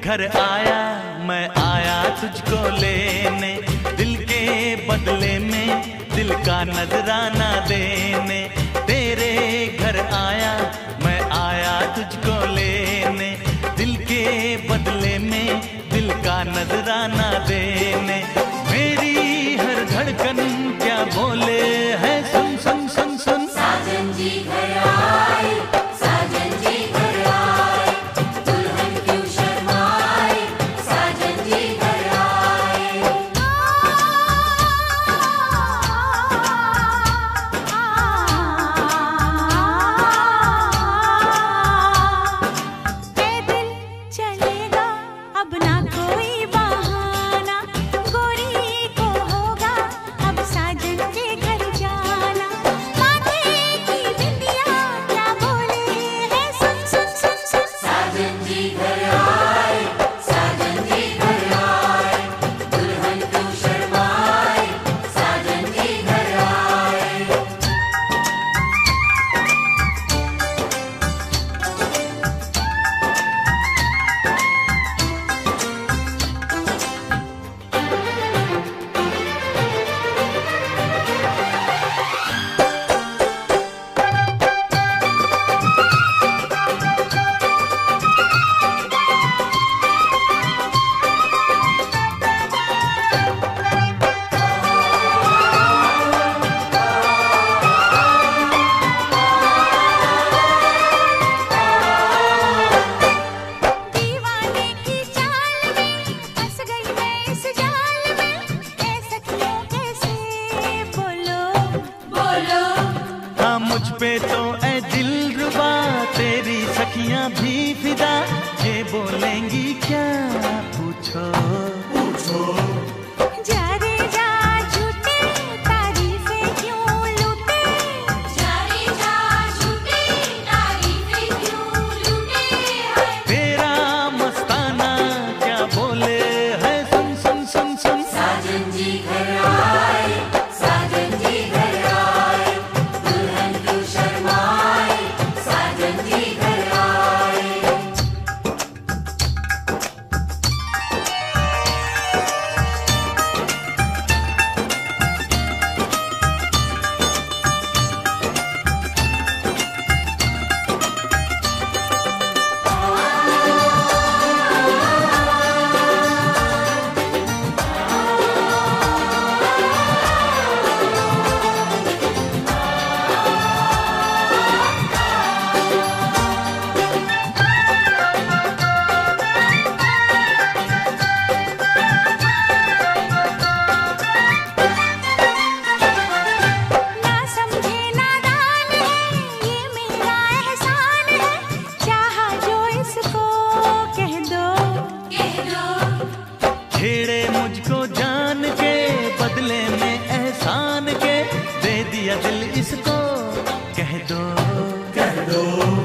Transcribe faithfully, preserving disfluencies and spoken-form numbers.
घर आया मैं आया तुझको लेने, दिल के बदले में दिल का नजराना देने। तेरे घर आया मैं आया तुझको लेने, दिल के बदले में दिल का नजराना देने। मेरी हर धड़कन क्या बोले है, सुन सुन सुन सुन। साजन जी घर आए, साजन जी घर आए, दुल्हन क्यों शर्माए, साजन जी घर आए। पैदल चलेगा अब ना कोई बहाना, गोरी को होगा अब साजन के घर जाना। माथे की बिंदिया क्या बोले है, सुन सुन सुन सुन। साजन जी घर आए, साजन जी घर आए, दुल्हन क्यों शर्माए, साजन जी घर आए। दीवाने की चाल में फंस गई मैं इस जाल में, ऐ सखियों कैसे बोलो बोलो हाँ मुझ पे तो ऐ दिलरुबा तेरी सखियां भी फिदा, ये बोलेंगी क्या पूछो पूछो। जा रे जा झूठे तारीफें क्यों लूटे, जा रे जा झूठी तारीफें क्यों लूटे हैं। तेरा मस्ताना क्या बोले है, सुन सुन सुन सुन। साजन जी घर आए, साजन जी घर आए, दुल्हन क्यों शर्माए, साजन जी घर आए। ना समझे नादान है ये मेरा एहसान है, चाहा जो इसको कह दो कह दो छेड़े मुझको जान के बदले में एहसान के, दे दिया दिल इसको कह दो कह दो।